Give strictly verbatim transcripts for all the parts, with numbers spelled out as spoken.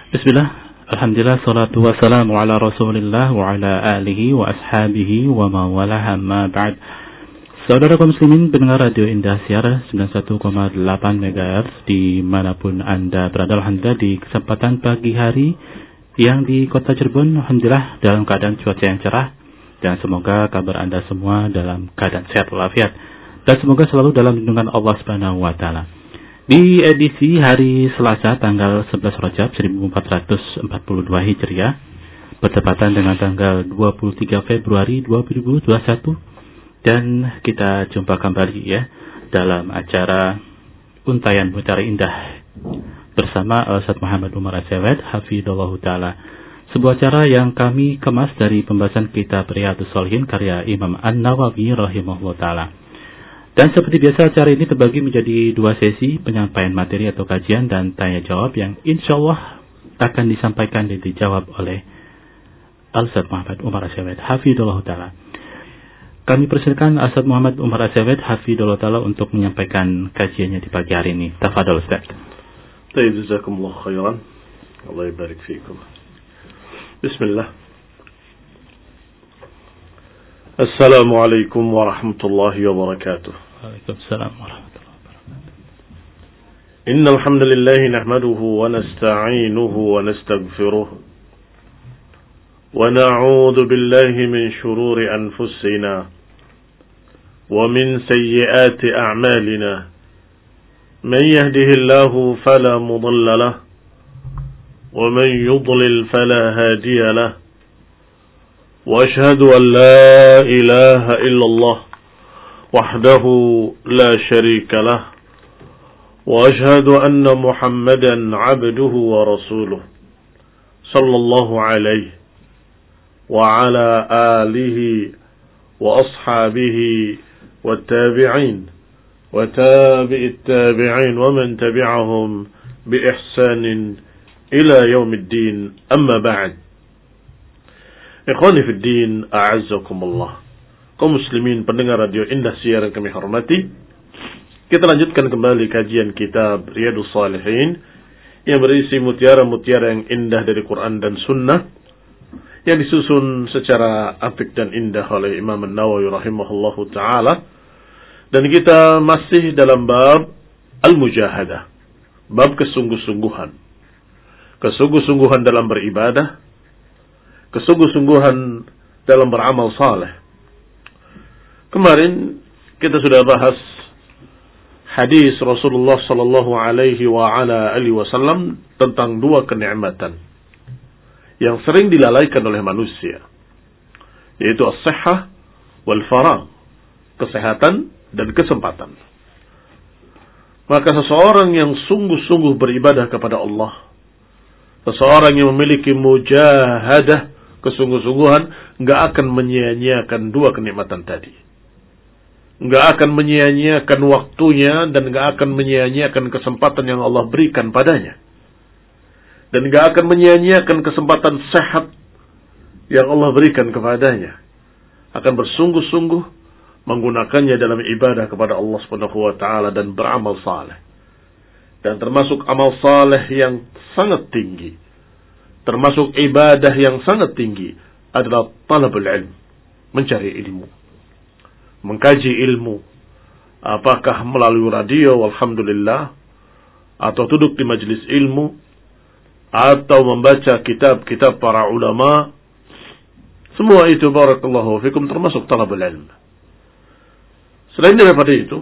Bismillah, alhamdulillah, salatu wassalamu ala rasulillah wa ala alihi wa ashabihi wa mawalah amma ba'd. Saudara kaum muslimin pendengar Radio Indah Siar sembilan puluh satu koma delapan megahertz dimanapun Anda berada, alhamdulillah di kesempatan pagi hari yang di kota Cirebon, alhamdulillah dalam keadaan cuaca yang cerah, dan semoga kabar Anda semua dalam keadaan sehat walafiat, dan semoga selalu dalam lindungan Allah Subhanahu wa taala. Di edisi hari Selasa tanggal sebelas Rajab seribu empat ratus empat puluh dua Hijriah, bertepatan dengan tanggal dua puluh tiga Februari dua ribu dua puluh satu, dan kita jumpa kembali ya dalam acara Untayan Mutiara Indah bersama Ustaz Muhammad Umar Asyawed hafidhallahu taala. Sebuah acara yang kami kemas dari pembahasan kitab Riyadhus Shalihin karya Imam An-Nawawi rahimahullah taala. Dan seperti biasa, acara ini terbagi menjadi dua sesi, penyampaian materi atau kajian dan tanya jawab yang insya Allah akan disampaikan dan dijawab oleh Al-Ustaz Muhammad Umar Asyawed hafidhallahu taala. Kami persilakan Ustaz Muhammad Umar Asyawed hafidhallahu taala untuk menyampaikan kajiannya di pagi hari ini. Tafadhol Ustaz. Baik, jazakumullah khairan. Allah yabarik fiikum. Bismillah. Assalamualaikum warahmatullahi wabarakatuh. Waalaikumsalam warahmatullahi wabarakatuh. Innal hamdalillah nahmaduhu wa nasta'inuhu wa nastaghfiruh wa na'udzu billahi min shururi anfusina wa min sayyiati a'malina. Man yahdihillahu fala mudilla lahu wa man yudlil fala hadiya lahu. وأشهد أن لا إله إلا الله وحده لا شريك له وأشهد أن محمدا عبده ورسوله صلى الله عليه وعلى آله وأصحابه والتابعين وتابع التابعين ومن تبعهم بإحسان إلى يوم الدين. أما بعد. Ikhwani fid din, a'azzakumullah. Kaum muslimin pendengar Radio Indah Siar yang kami hormati, kita lanjutkan kembali kajian kitab Riyadhus Shalihin yang berisi mutiara-mutiara yang indah dari Quran dan Sunnah yang disusun secara apik dan indah oleh Imam An-Nawawi rahimahullahu taala. Dan kita masih dalam bab al-mujahadah, bab kesungguh-sungguhan. Kesungguh-sungguhan dalam beribadah, kesungguh-sungguhan dalam beramal saleh. Kemarin kita sudah bahas hadis Rasulullah sallallahu alaihi wa ala alihi wasallam tentang dua kenikmatan yang sering dilalaikan oleh manusia, yaitu as-sihhah wal faragh, kesehatan dan kesempatan. Maka seseorang yang sungguh-sungguh beribadah kepada Allah, seseorang yang memiliki mujahadah, kesungguh-sungguhan, enggak akan menyia-nyiakan dua kenikmatan tadi. Enggak akan menyia-nyiakan waktunya dan enggak akan menyia-nyiakan kesempatan yang Allah berikan padanya. Dan enggak akan menyia-nyiakan kesempatan sehat yang Allah berikan kepadanya. Akan bersungguh-sungguh menggunakannya dalam ibadah kepada Allah Subhanahu wa taala dan beramal saleh. Dan termasuk amal saleh yang sangat tinggi, termasuk ibadah yang sangat tinggi adalah talabul ilm, mencari ilmu, mengkaji ilmu, apakah melalui radio alhamdulillah, atau duduk di majelis ilmu, atau membaca kitab-kitab para ulama. Semua itu barakallahu fikum termasuk talabul ilm. Selain daripada itu,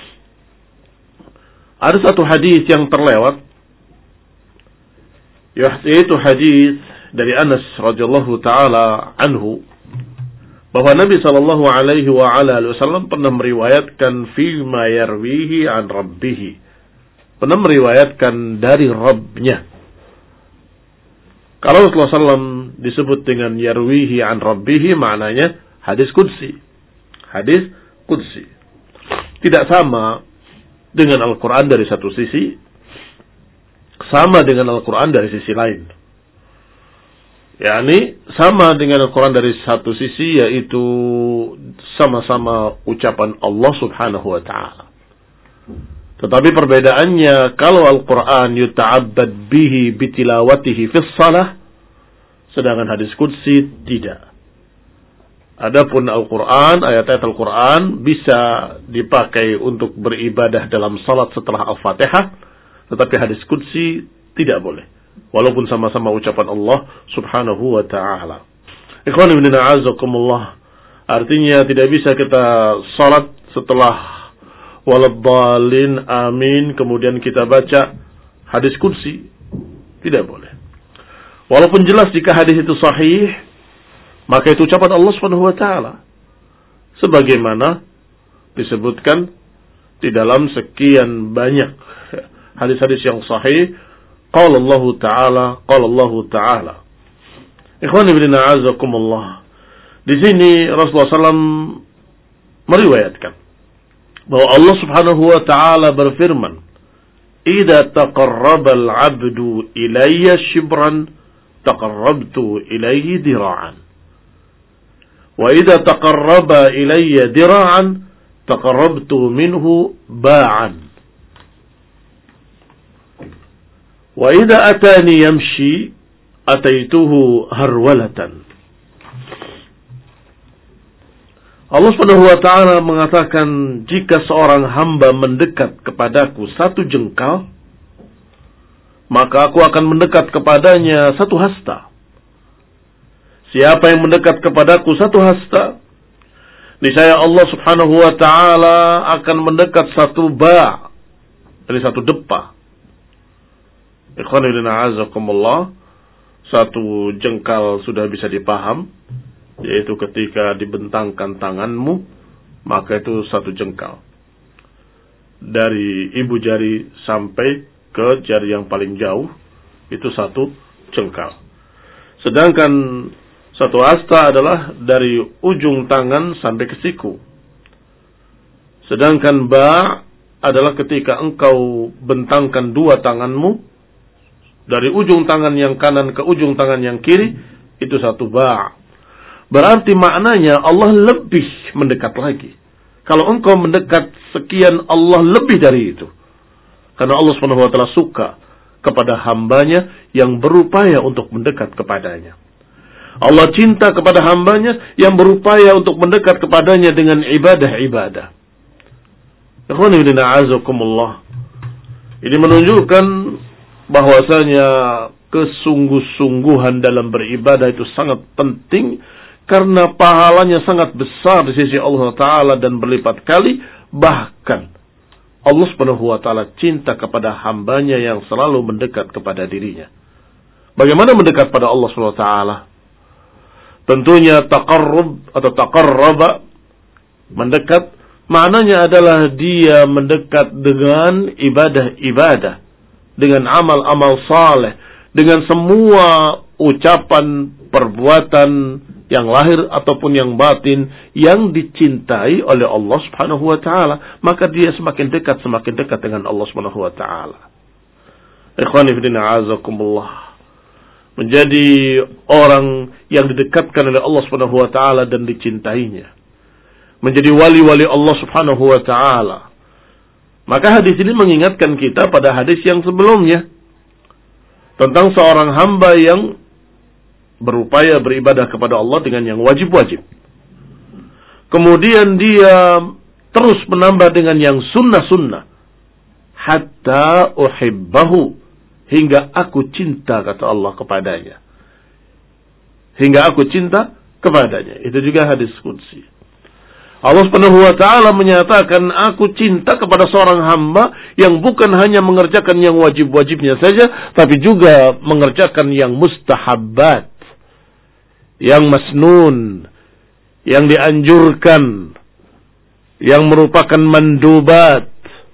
ada satu hadis yang terlewat, yaitu hadis dari Anas radhiyallahu taala anhu, bahwa Nabi sallallahu alaihi wa ala alihi wasallam pernah meriwayatkan fi ma yarwihi an rabbih, pernah meriwayatkan dari Rabbnya. Kalau Rasulullah sallallahu alaihi wasallam disebut dengan yarwihi an rabbih, maknanya hadis qudsi, hadis qudsi. Tidak sama dengan Al-Quran dari satu sisi, sama dengan Al-Quran dari sisi lain. yakni sama dengan Al-Quran dari satu sisi, yaitu sama-sama ucapan Allah subhanahu wa ta'ala. Tetapi perbedaannya, kalau Al-Quran yuta'abbad bihi bitilawatihi fis salah, sedangkan hadis qudsi tidak. Adapun Al-Quran, ayat-ayat Al-Quran bisa dipakai untuk beribadah dalam salat setelah Al-Fatihah, tetapi hadis qudsi tidak boleh, walaupun sama-sama ucapan Allah subhanahu wa ta'ala. Ikhwan ibn a'azakumullah, artinya tidak bisa kita salat setelah waladhdallin amin kemudian kita baca hadis qudsi, tidak boleh. Walaupun jelas jika hadis itu sahih, maka itu ucapan Allah subhanahu wa ta'ala, sebagaimana disebutkan di dalam sekian banyak hadis-hadis yang sahih. Qala Allah ta'ala, qala Allah ta'ala. Ikhwan ibn a'azakumullah, di sini Rasulullah sallallahu alaihi wasallam meriwayatkan bahwa Allah subhanahu wa ta'ala berfirman, "Idza taqarraba al-'abdu ilayya shibran, taqarrabtu ilayhi dira'an. Wa idza taqarraba ilayya dira'an, taqarrabtu minhu ba'an. Wa idza atani yamshi, ataituhu harwalatan." Allah Subhanahu wa ta'ala mengatakan, jika seorang hamba mendekat kepadaku satu jengkal, maka aku akan mendekat kepadanya satu hasta. Siapa yang mendekat kepadaku satu hasta, niscaya Allah Subhanahu wa ta'ala akan mendekat satu ba', dari satu depa. Ikhwan fillah a'azakumullah, satu jengkal sudah bisa dipaham, yaitu ketika dibentangkan tanganmu, maka itu satu jengkal. Dari ibu jari sampai ke jari yang paling jauh, itu satu jengkal. Sedangkan satu hasta adalah dari ujung tangan sampai ke siku. Sedangkan ba' adalah ketika engkau bentangkan dua tanganmu, dari ujung tangan yang kanan ke ujung tangan yang kiri, itu satu ba'. Berarti maknanya Allah lebih mendekat lagi. Kalau engkau mendekat sekian, Allah lebih dari itu. Karena Allah subhanahu wa taala suka kepada hambanya yang berupaya untuk mendekat kepadanya. Allah cinta kepada hambanya yang berupaya untuk mendekat kepadanya dengan ibadah-ibadah. Ini menunjukkan bahwasanya kesungguh-sungguhan dalam beribadah itu sangat penting, karena pahalanya sangat besar di sisi Allah Ta'ala dan berlipat kali. Bahkan Allah Subhanahu wa Ta'ala cinta kepada hambanya yang selalu mendekat kepada dirinya. Bagaimana mendekat pada Allah Subhanahu wa Ta'ala? Tentunya taqarrub atau taqarraba, mendekat, maknanya adalah dia mendekat dengan ibadah-ibadah, dengan amal-amal saleh, dengan semua ucapan, perbuatan yang lahir ataupun yang batin yang dicintai oleh Allah Subhanahu wa Ta'ala, maka dia semakin dekat, semakin dekat dengan Allah Subhanahu wa Ta'ala. Ikhwani fillah a'azakumullah, menjadi orang yang didekatkan oleh Allah Subhanahu wa Ta'ala dan dicintainya, menjadi wali-wali Allah Subhanahu wa Ta'ala. Maka hadis ini mengingatkan kita pada hadis yang sebelumnya tentang seorang hamba yang berupaya beribadah kepada Allah dengan yang wajib-wajib, kemudian dia terus menambah dengan yang sunnah-sunnah, hatta uhibbahu, hingga aku cinta, kata Allah, kepadanya. Hingga aku cinta kepadanya. Itu juga hadis qudsi. Allah Subhanahu wa Ta'ala menyatakan, aku cinta kepada seorang hamba yang bukan hanya mengerjakan yang wajib-wajibnya saja, tapi juga mengerjakan yang mustahabbat, yang masnun, yang dianjurkan, yang merupakan mandubat.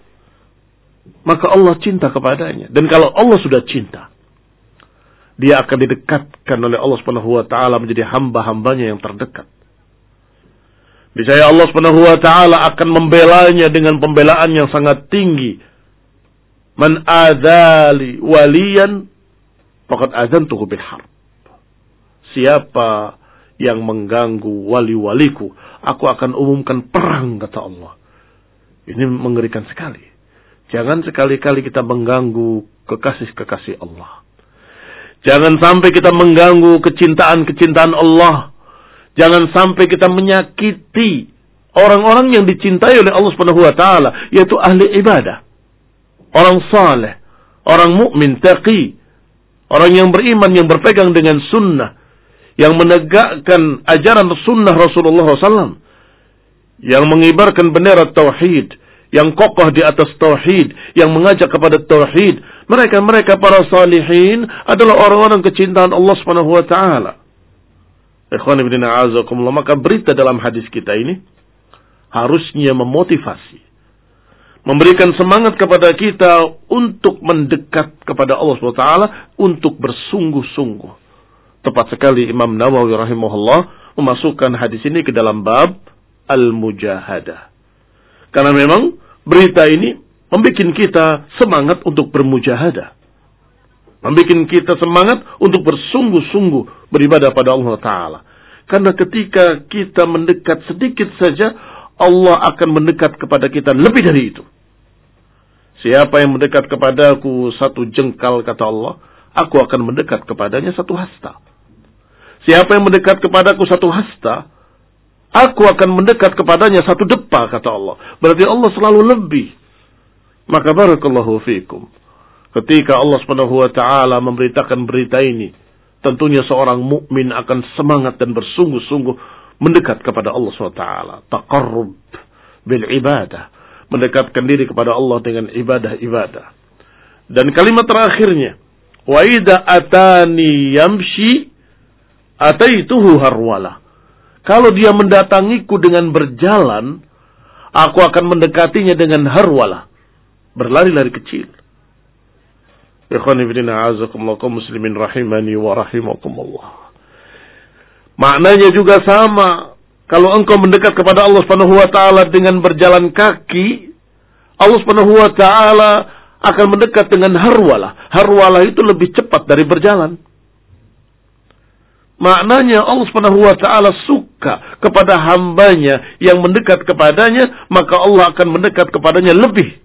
Maka Allah cinta kepadanya. Dan kalau Allah sudah cinta, dia akan didekatkan oleh Allah Subhanahu wa Ta'ala menjadi hamba-hambanya yang terdekat. Niscaya Allah Subhanahu wa Ta'ala akan membelanya dengan pembelaan yang sangat tinggi. Man adzali waliyan faqad adzantuhu bil harb. Siapa yang mengganggu wali-waliku, aku akan umumkan perang, kata Allah. Ini mengerikan sekali. Jangan sekali-kali kita mengganggu kekasih-kekasih Allah. Jangan sampai kita mengganggu kecintaan-kecintaan Allah. Jangan sampai kita menyakiti orang-orang yang dicintai oleh Allah Subhanahu wa taala, yaitu ahli ibadah. Orang saleh, orang mukmin, taqi, orang yang beriman, yang berpegang dengan sunnah, yang menegakkan ajaran sunnah Rasulullah shallallahu alaihi wasallam, yang mengibarkan bendera tauhid, yang kokoh di atas tauhid, yang mengajak kepada tauhid. Mereka-mereka para salihin adalah orang-orang kecintaan Allah Subhanahu wa taala. Ikhwan fillah a'azakumullah, maka berita dalam hadis kita ini harusnya memotivasi, memberikan semangat kepada kita untuk mendekat kepada Allah Subhanahu wa taala, untuk bersungguh-sungguh. Tepat sekali Imam Nawawi rahimahullah memasukkan hadis ini ke dalam bab al-mujahadah. Karena memang berita ini membuat kita semangat untuk bermujahadah. Membuat kita semangat untuk bersungguh-sungguh beribadah pada Allah Ta'ala. Karena ketika kita mendekat sedikit saja, Allah akan mendekat kepada kita lebih dari itu. Siapa yang mendekat kepadaku satu jengkal, kata Allah, aku akan mendekat kepadanya satu hasta. Siapa yang mendekat kepadaku satu hasta, aku akan mendekat kepadanya satu depa, kata Allah. Berarti Allah selalu lebih. Maka barakallahu fikum. Ketika Allah Subhanahu wa taala memberitakan berita ini, tentunya seorang mukmin akan semangat dan bersungguh-sungguh mendekat kepada Allah Subhanahu wa taala. Taqarrub bil ibadah, mendekatkan diri kepada Allah dengan ibadah-ibadah. Dan kalimat terakhirnya, wa idza atani yamshi ataituhu harwala. Kalau dia mendatangiku dengan berjalan, aku akan mendekatinya dengan harwala, berlari-lari kecil. Ikhwani fillah a'azakumullah, kaum muslimin rahimani wa rahimakumullah. Maknanya juga sama. Kalau engkau mendekat kepada Allah Subhanahu wa taala dengan berjalan kaki, Allah Subhanahu wa taala akan mendekat dengan harwala. Harwala itu lebih cepat dari berjalan. Maknanya Allah Subhanahu wa taala suka kepada hambanya yang mendekat kepadanya, maka Allah akan mendekat kepadanya lebih.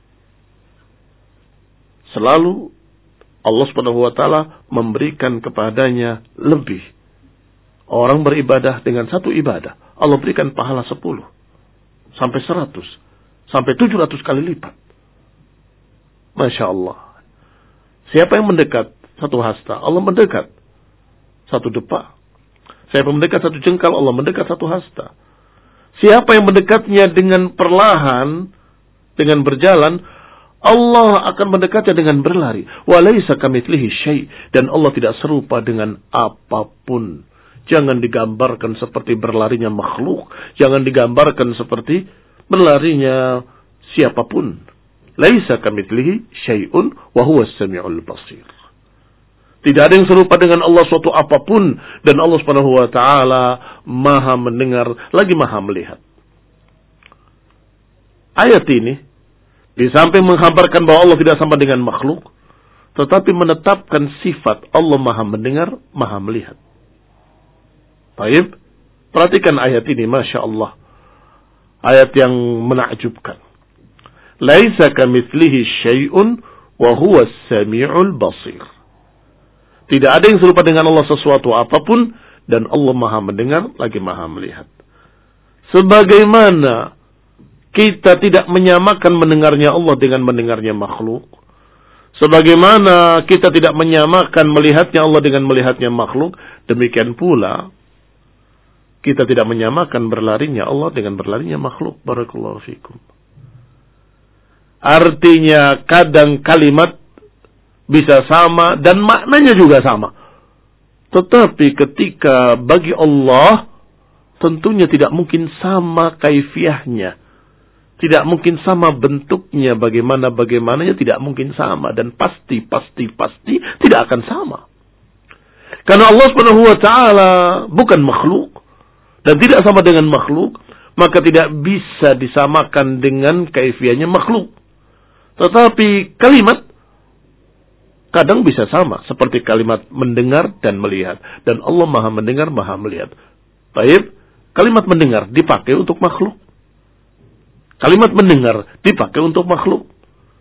Selalu Allah Subhanahu wa taala memberikan kepadanya lebih. Orang beribadah dengan satu ibadah, Allah berikan pahala sepuluh sampai seratus sampai tujuh ratus kali lipat. Masya Allah. Siapa yang mendekat satu hasta, Allah mendekat satu depa. Siapa yang mendekat satu jengkal, Allah mendekat satu hasta. Siapa yang mendekatnya dengan perlahan, dengan berjalan, Allah akan mendekatnya dengan berlari. Walaysa kamitslihi syai', dan Allah tidak serupa dengan apapun. Jangan digambarkan seperti berlarinya makhluk, jangan digambarkan seperti berlarinya siapapun. Laisa kamitslihi syai'un wa huwas samiul basir. Tidak ada yang serupa dengan Allah suatu apapun, dan Allah Subhanahu wa taala Maha mendengar lagi Maha melihat. Ayat ini di samping menghamparkan bahwa Allah tidak sama dengan makhluk, tetapi menetapkan sifat Allah Maha mendengar, Maha melihat. Baik, perhatikan ayat ini, Masya Allah. Ayat yang menakjubkan. Laisa kamitslihi syai'un wa huwas samiul basir. Tidak ada yang serupa dengan Allah sesuatu apapun, dan Allah Maha mendengar lagi Maha melihat. Sebagaimana kita tidak menyamakan mendengarnya Allah dengan mendengarnya makhluk, sebagaimana kita tidak menyamakan melihatnya Allah dengan melihatnya makhluk, demikian pula kita tidak menyamakan berlarinya Allah dengan berlarinya makhluk. Barakallahu fikum. Artinya kadang kalimat bisa sama dan maknanya juga sama. Tetapi ketika bagi Allah tentunya tidak mungkin sama kaifiahnya. Tidak mungkin sama bentuknya, bagaimana-bagaimananya tidak mungkin sama. Dan pasti, pasti, pasti tidak akan sama. Karena Allah Subhanahu wa taala bukan makhluk. Dan tidak sama dengan makhluk. Maka tidak bisa disamakan dengan kaifiahnya makhluk. Tetapi kalimat kadang bisa sama. Seperti kalimat mendengar dan melihat. Dan Allah Maha mendengar, Maha melihat. Baik, kalimat mendengar dipakai untuk makhluk. Kalimat mendengar dipakai untuk makhluk.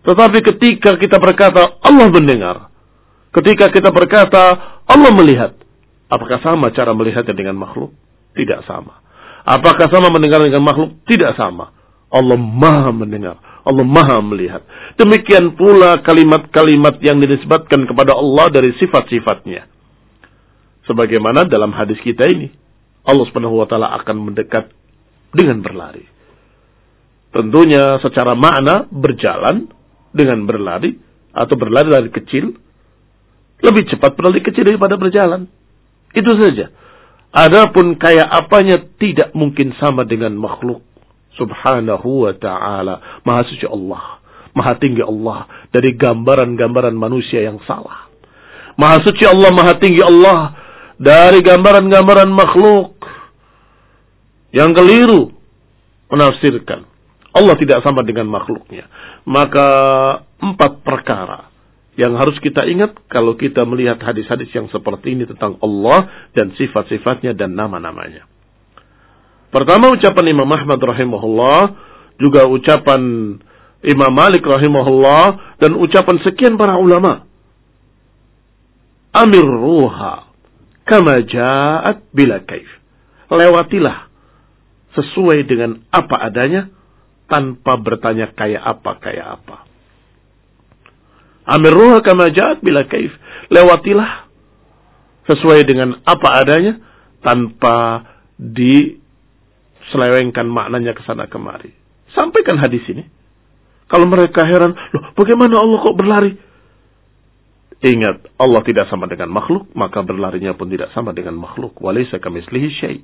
Tetapi ketika kita berkata Allah mendengar, ketika kita berkata Allah melihat, apakah sama cara melihatnya dengan makhluk? Tidak sama. Apakah sama mendengar dengan makhluk? Tidak sama. Allah Maha mendengar, Allah Maha melihat. Demikian pula kalimat-kalimat yang dinisbatkan kepada Allah dari sifat-sifatnya. Sebagaimana dalam hadis kita ini, Allah Subhanahu wa taala akan mendekat dengan berlari. Tentunya secara makna berjalan dengan berlari atau berlari dari kecil lebih cepat berlari kecil daripada berjalan. Itu saja. Adapun kayak apanya tidak mungkin sama dengan makhluk. Subhanahu wa ta'ala. Maha suci Allah. Maha tinggi Allah. Dari gambaran-gambaran manusia yang salah. Maha suci Allah, maha tinggi Allah. Dari gambaran-gambaran makhluk yang keliru menafsirkan. Allah tidak sama dengan makhluknya. Maka empat perkara yang harus kita ingat kalau kita melihat hadis-hadis yang seperti ini tentang Allah dan sifat-sifatnya dan nama-namanya. Pertama ucapan Imam Ahmad rahimahullah, juga ucapan Imam Malik rahimahullah, dan ucapan sekian para ulama. Amir ruha kama ja'at bila kaif. Lewatilah sesuai dengan apa adanya, tanpa bertanya kayak apa, kayak apa. Amir ruha kama ja'at bila kaif. Lewatilah sesuai dengan apa adanya, tanpa di selewengkan maknanya ke sana kemari. Sampaikan hadis ini. Kalau mereka heran, loh bagaimana Allah kok berlari? Ingat, Allah tidak sama dengan makhluk, maka berlarinya pun tidak sama dengan makhluk. Walaysa kamitslihi syai'.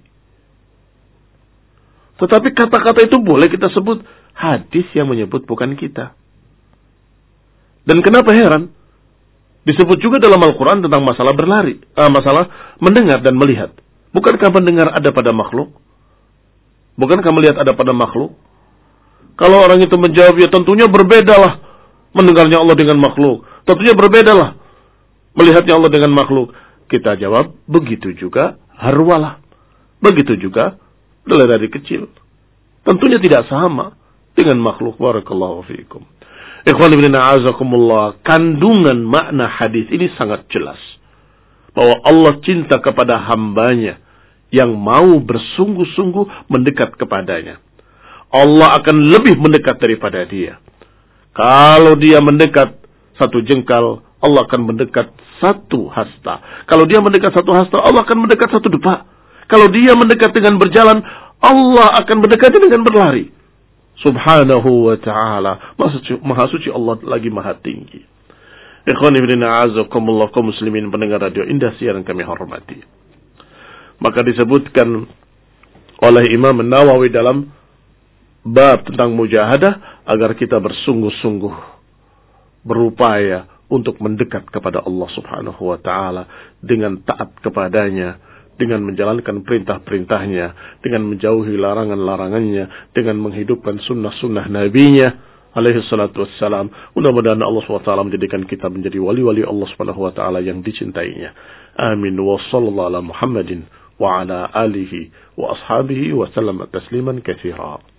Tetapi kata-kata itu boleh kita sebut hadis yang menyebut bukan kita. Dan kenapa heran? Disebut juga dalam Al-Quran tentang masalah berlari, uh, masalah mendengar dan melihat. Bukankah mendengar ada pada makhluk? Bukankah melihat ada pada makhluk? Kalau orang itu menjawab, ya tentunya berbedalah mendengarnya Allah dengan makhluk. Tentunya berbedalah melihatnya Allah dengan makhluk. Kita jawab, begitu juga harwalah. Begitu juga dari kecil. Tentunya tidak sama dengan makhluk. Barakallahu fiikum. Ikhwan ibn a'azakumullah. Kandungan makna hadis ini sangat jelas. Bahwa Allah cinta kepada hambanya yang mau bersungguh-sungguh mendekat kepadanya. Allah akan lebih mendekat daripada dia. Kalau dia mendekat satu jengkal, Allah akan mendekat satu hasta. Kalau dia mendekat satu hasta, Allah akan mendekat satu depa. Kalau dia mendekat dengan berjalan, Allah akan mendekati dengan berlari. Subhanahu wa ta'ala. Maha suci Allah lagi maha tinggi. Ikhwan ibn a'azakumullah, kaum muslimin pendengar radio Indah siaran kami hormati. Maka disebutkan oleh Imam Nawawi dalam bab tentang mujahadah, agar kita bersungguh-sungguh berupaya untuk mendekat kepada Allah subhanahu wa ta'ala dengan taat kepadanya, dengan menjalankan perintah-perintahnya, dengan menjauhi larangan-larangannya, dengan menghidupkan sunnah-sunnah nabinya alaihi salatu wassalam. Mudah-mudahan Allah subhanahu wa ta'ala menjadikan kita menjadi wali-wali Allah subhanahu wa ta'ala yang dicintainya. Amin. Wa sallallahu ala Muhammadin wa ala alihi wa ashabihi wa sallam tasliman katsira.